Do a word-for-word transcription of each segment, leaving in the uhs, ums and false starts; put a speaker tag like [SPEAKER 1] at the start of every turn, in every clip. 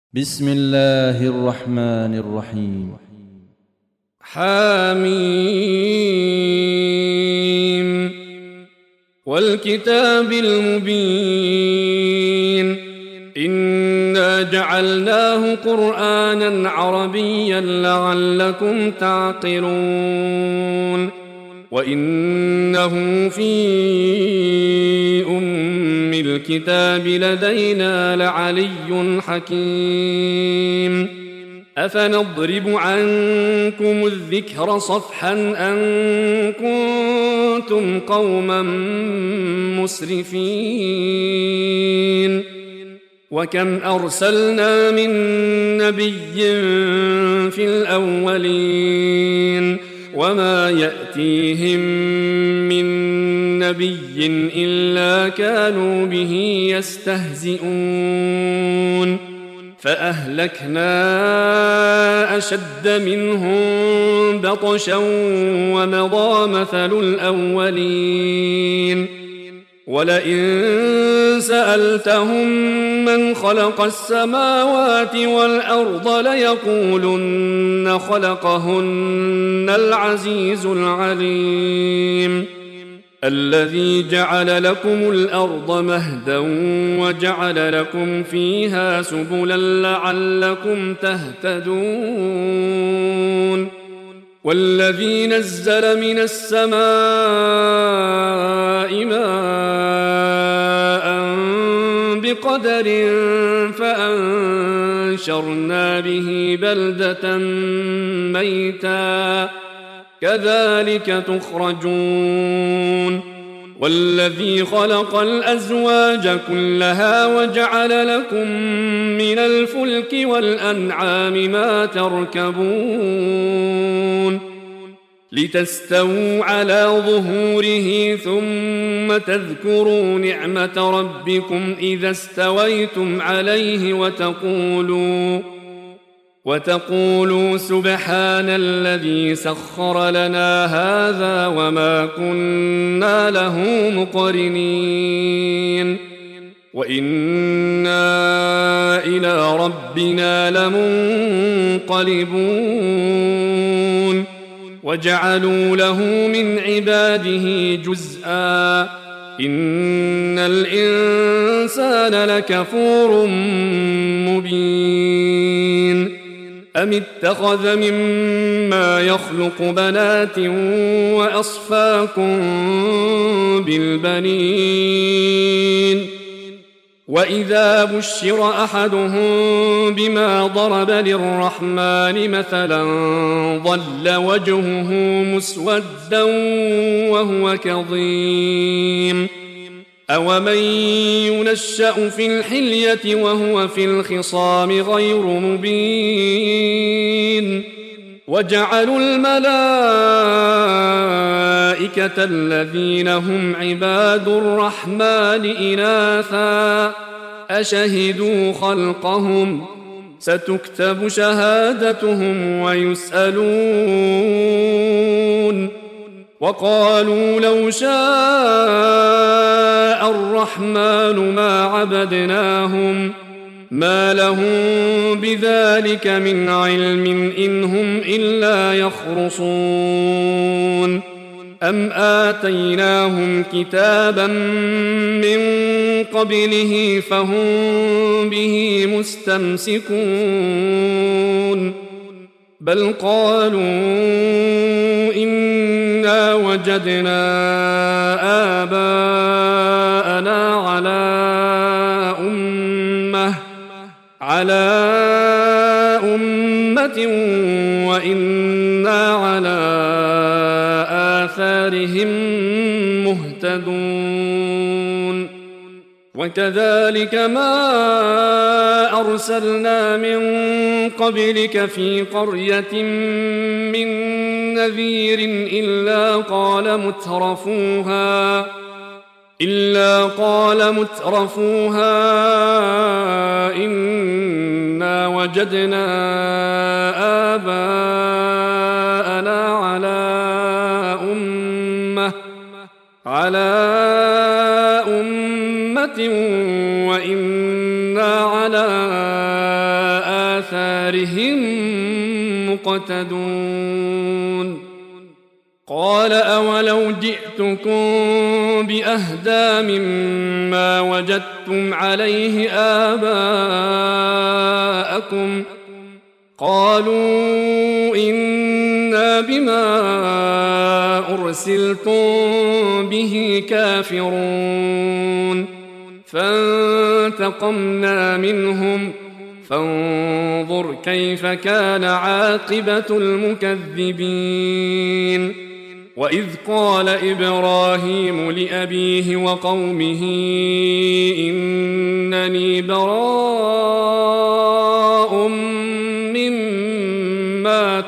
[SPEAKER 1] بسم الله الرحمن الرحيم.
[SPEAKER 2] حميم والكتاب المبين إنا جعلناه قرآنا عربيا لعلكم تعقلون وإنه في أم الكتاب لدينا لعلي حكيم أفنضرب عنكم الذكر صفحا أن كنتم قوما مسرفين وكم أرسلنا من نبي في الأولين وما يأتيهم من نبي إلا كانوا به يستهزئون فأهلكنا أشد منهم بطشا ومضى مثل الأولين ولئن سألتهم من خلق السماوات والأرض ليقولن خلقهن العزيز العليم الذي جعل لكم الأرض مهدا وجعل لكم فيها سبلا لعلكم تهتدون والذي نزل من السماء ماء بقدر فأنشرنا به بلدة ميتا كذلك تخرجون والذي خلق الأزواج كلها وجعل لكم من الفلك والأنعام ما تركبون لتستووا على ظهوره ثم تذكروا نعمة ربكم إذا استويتم عليه وتقولوا وتقولوا سبحان الذي سخر لنا هذا وما كنا له مقرنين وإنا إلى ربنا لمنقلبون وجعلوا له من عباده جزءا إن الإنسان لكفور مبين أم اتخذ مما يخلق بنات وأصفاكم بالبنين وإذا بشر أحدهم بما ضرب للرحمن مثلا ظل وجهه مسودا وهو كظيم أومن ينشأ في الحلية وهو في الخصام غير مبين وجعلوا الملائكة الذين هم عباد الرحمن إناثا أشهدوا خلقهم ستكتب شهادتهم ويسألون وقالوا لو شاء الرحمن ما عبدناهم ما لهم بذلك من علم إن هم إلا يخرصون أم آتيناهم كتابا من قبله فهم به مستمسكون بل قالوا إنا وجدنا آباءنا على أمة على أمة وإنا على آثارهم مهتدون وكذلك ما أرسلنا من قبلك في قرية من نذير إلا قال مترفوها إلا قال مترفوها إنا وجدنا آباءنا على أمة على أمة وإنا على آثارهم مقتدون قال أولو جئتكم بأهدى مما وجدتم عليه آباءكم قالوا إنا بما أرسلتم به كافرون فانتقمنا منهم فانظر كيف كان عاقبة المكذبين وإذ قال إبراهيم لأبيه وقومه إنني براء مما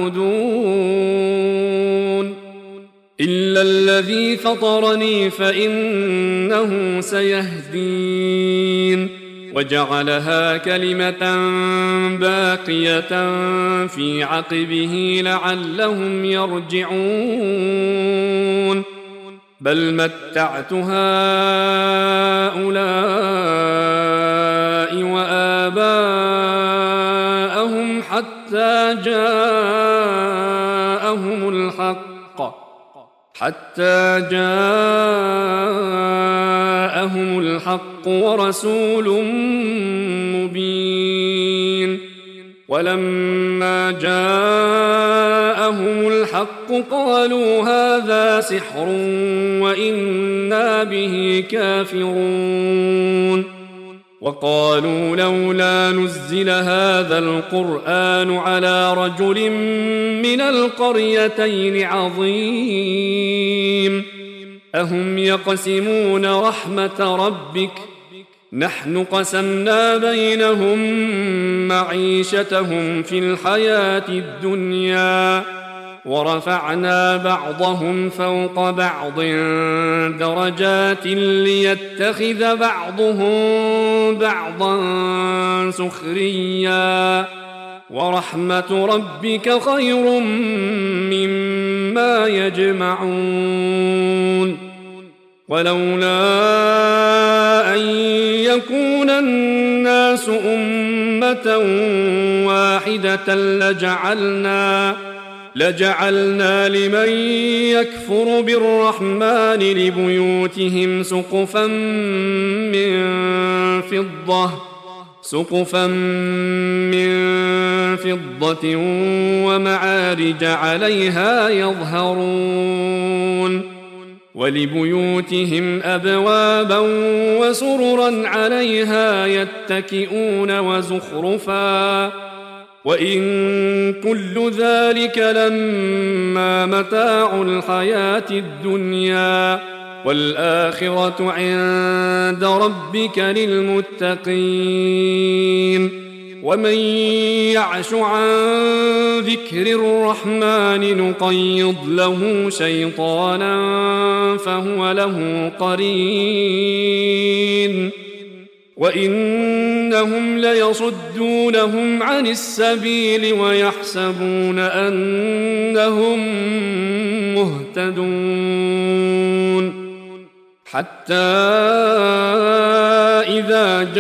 [SPEAKER 2] تعبدون إلا الذي فطرني فإنه سيهدين وجعلها كلمة باقية في عقبه لعلهم يرجعون بل متعت هؤلاء وآباءهم حتى جاءهم الحق حتى جاءهم الحق ورسول مبين ولما جاءهم الحق قالوا هذا سحر وإنا به كافرون وقالوا لولا نزل هذا القرآن على رجل من القريتين عظيم أهم يقسمون رحمة ربك نحن قسمنا بينهم معيشتهم في الحياة الدنيا ورفعنا بعضهم فوق بعض درجات ليتخذ بعضهم بعضا سخريا ورحمة ربك خير مما يجمعون ولولا أن يكون الناس أمة واحدة لجعلنا لجعلنا لمن يكفر بالرحمن لبيوتهم سقفا من فضة سقفا من فضة ومعارج عليها يظهرون ولبيوتهم أبوابا وسررا عليها يتكئون وزخرفا وإن كل ذلك لما متاع الحياة الدنيا والآخرة عند ربك للمتقين ومن يعش عن ذكر الرحمن نقيض له شيطانا فهو له قرين وإنهم ليصدونهم عن السبيل ويحسبون أنهم مهتدون حتى إذا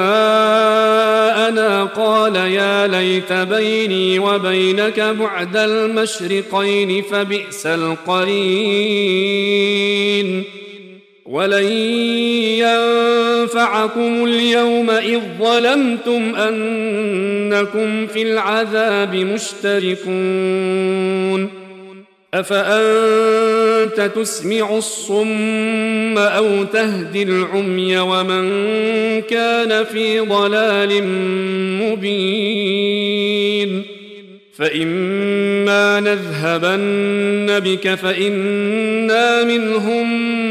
[SPEAKER 2] جاءنا قال يا ليت بيني وبينك بعد المشرقين فبئس القرين ولن ينفعكم اليوم إذ ظلمتم أنكم في العذاب مشتركون أفأنت تسمع الصم أو تهدي العمي ومن كان في ضلال مبين فإما نذهبن بك فإنا منهم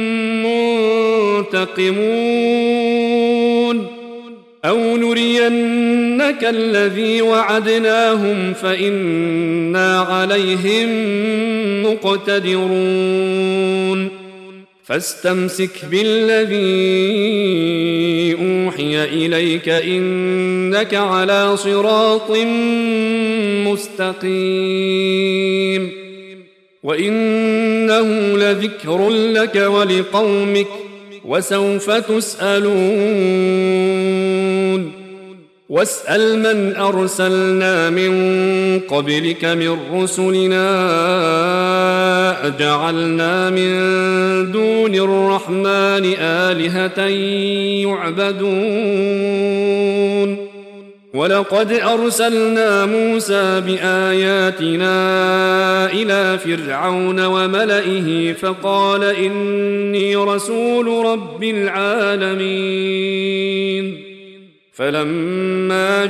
[SPEAKER 2] منتقمون أو نرينك الذي وعدناهم فإنا عليهم مقتدرون فاستمسك بالذي أوحي إليك إنك على صراط مستقيم وإنه لذكر لك ولقومك وسوف تسألون واسأل من أرسلنا من قبلك من رسلنا أجعلنا من دون الرحمن آلهة يعبدون ولقد أرسلنا موسى بآياتنا إلى فرعون وملئه فقال إني رسول رب العالمين فلما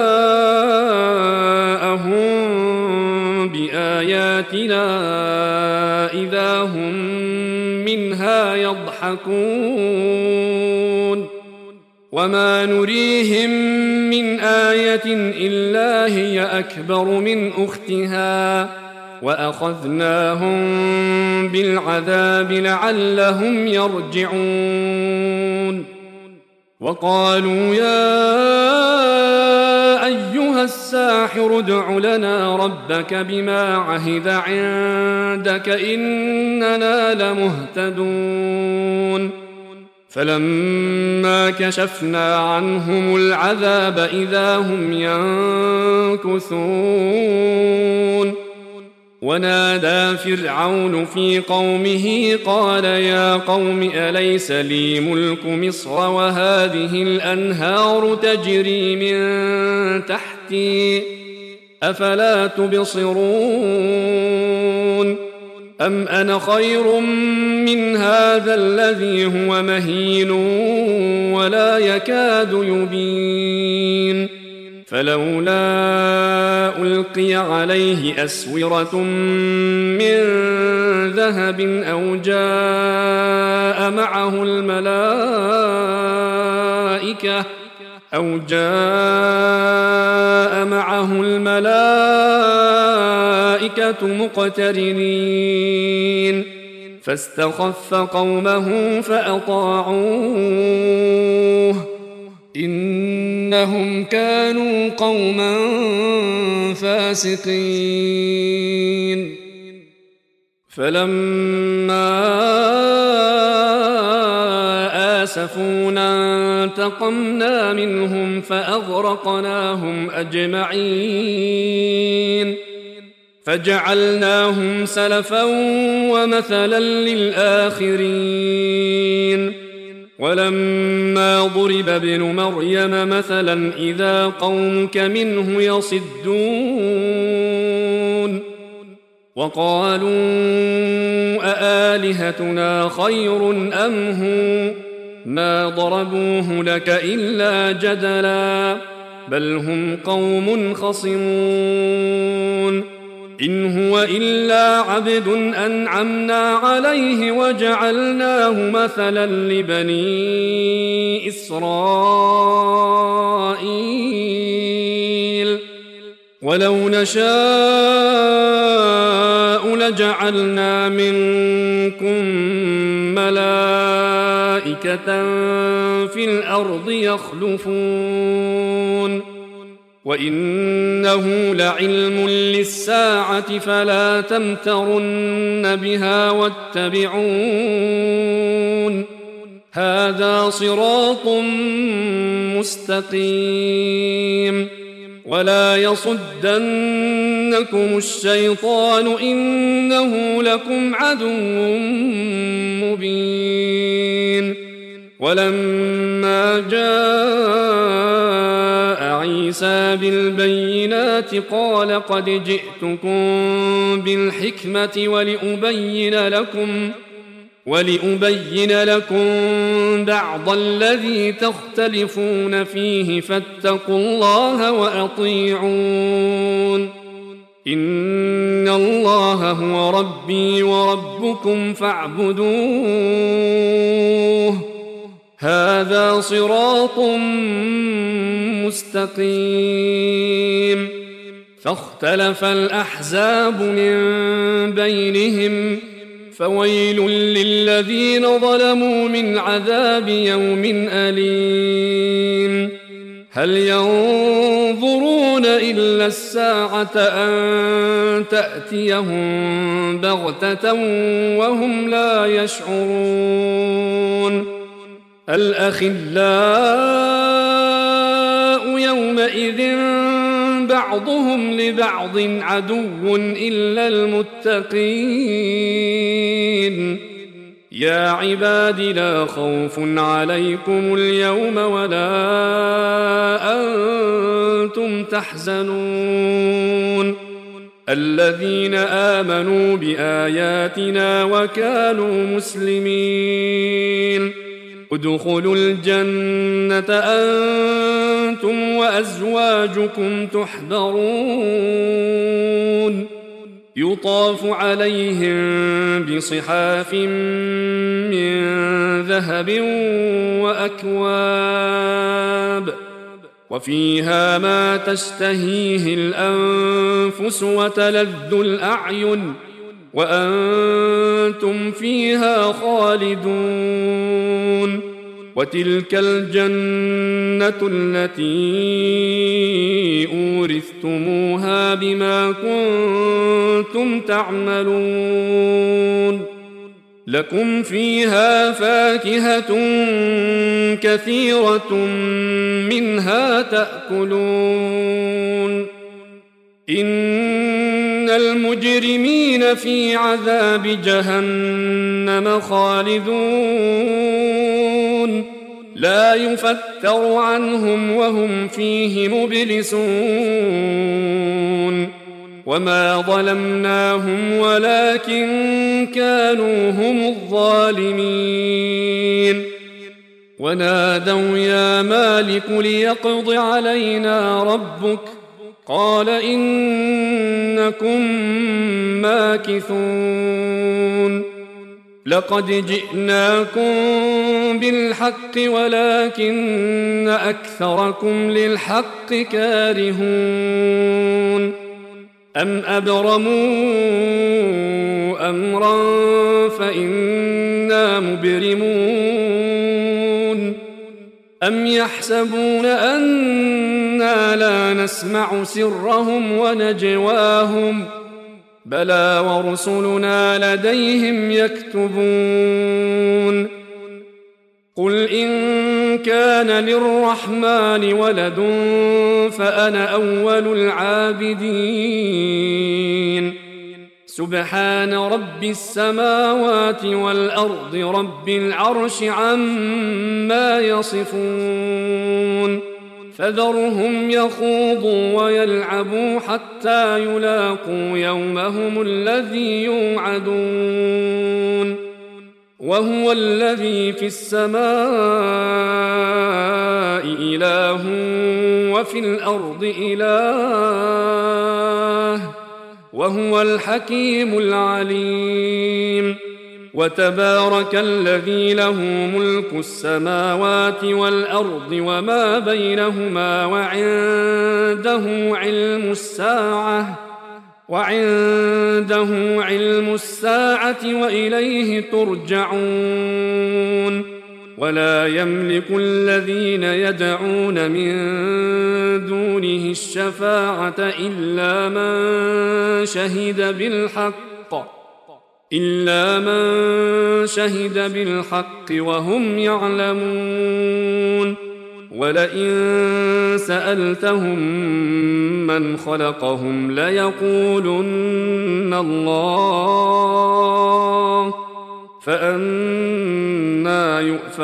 [SPEAKER 2] جاءهم بآياتنا إذا هم منها يضحكون وما نريهم من آية إلا هي أكبر من أختها وأخذناهم بالعذاب لعلهم يرجعون وقالوا يا أيها الساحر ادع لنا ربك بما عهد عندك إننا لمهتدون فلما كشفنا عنهم العذاب إذا هم ينكثون ونادى فرعون في قومه قال يا قوم أليس لي ملك مصر وهذه الأنهار تجري من تحتي أفلا تبصرون أم أنا خير من هذا الذي هو مهين ولا يكاد يبين فلولا ألقي عليه أسورة من ذهب أو جاء معه الملائكة أو جاء معه الملائكة مقترنين فاستخف قومه فأطاعوه إنهم كانوا قوما فاسقين فلما آسفونا انتقمنا منهم فأغرقناهم أجمعين فجعلناهم سلفا ومثلا للآخرين ولما ضرب ابن مريم مثلا إذا قومك منه يصدون وقالوا أآلهتنا خير أم هو ما ضربوه لك إلا جدلا بل هم قوم خصمون إن هو إلا عبد أنعمنا عليه وجعلناه مثلا لبني إسرائيل ولو نشاء لجعلنا منكم ملائكة في الأرض يخلفون وإنه لعلم للساعة فلا تمترن بها واتبعون هذا صراط مستقيم ولا يصدنكم الشيطان إنه لكم عدو مبين ولما جاء عيسى بالبينات قال قد جئتكم بالحكمة ولأبين لكم ولأبين لكم بعض الذي تختلفون فيه فاتقوا الله وأطيعون إن الله هو ربي وربكم فاعبدوه هذا صراط مستقيم فاختلف الأحزاب من بينهم فويل للذين ظلموا من عذاب يوم أليم هل ينظرون إلا الساعة أن تأتيهم بغتة وهم لا يشعرون الأخلاء يوم يومئذ بعضهم لبعض عدو إلا المتقين يا عباد لا خوف عليكم اليوم ولا أنتم تحزنون الذين آمنوا بآياتنا وكانوا مسلمين ادخلوا الجنة أنتم وأزواجكم تحبرون يطاف عليهم بصحاف من ذهب وأكواب وفيها ما تشتهيه الأنفس وتلذ الأعين وأنتم فيها خالدون وتلك الجنة التي أورثتموها بما كنتم تعملون لكم فيها فاكهة كثيرة منها تأكلون إن المجرمين في عذاب جهنم خالدون لا يفتر عنهم وهم فيه مبلسون وما ظلمناهم ولكن كانوا هم الظالمين ونادوا يا مالك ليقض علينا ربك قال إنكم ماكثون لقد جئناكم بالحق ولكن أكثركم للحق كارهون أم أبرموا أمرا فإنا مبرمون أم يحسبون أنا لا نسمع سرهم ونجواهم بلى ورسلنا لديهم يكتبون قل إن كان للرحمن ولد فأنا أول العابدين سبحان رب السماوات والأرض رب العرش عما يصفون فذرهم يخوضوا ويلعبوا حتى يلاقوا يومهم الذي يوعدون وهو الذي في السماء إله وفي الأرض إله وهو الحكيم العليم وتبارك الذي له ملك السماوات والأرض وما بينهما وعنده علم الساعة وعنده علم الساعة وإليه ترجعون ولا يملك الذين يدعون من دونه الشفاعة إلا من شهد بالحق إلا من شهد بالحق وهم يعلمون ولئن سألتهم من خلقهم ليقولن الله فأنى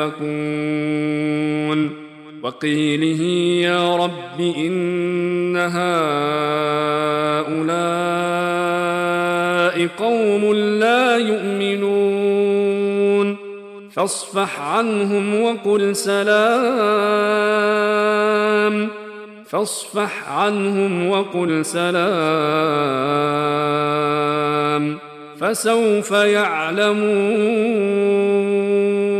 [SPEAKER 2] يؤفكون وقيله يا رب إن هؤلاء قوم لا يؤمنون فاصفح عنهم وقل سلام فاصفح عنهم وقل سلام فسوف يعلمون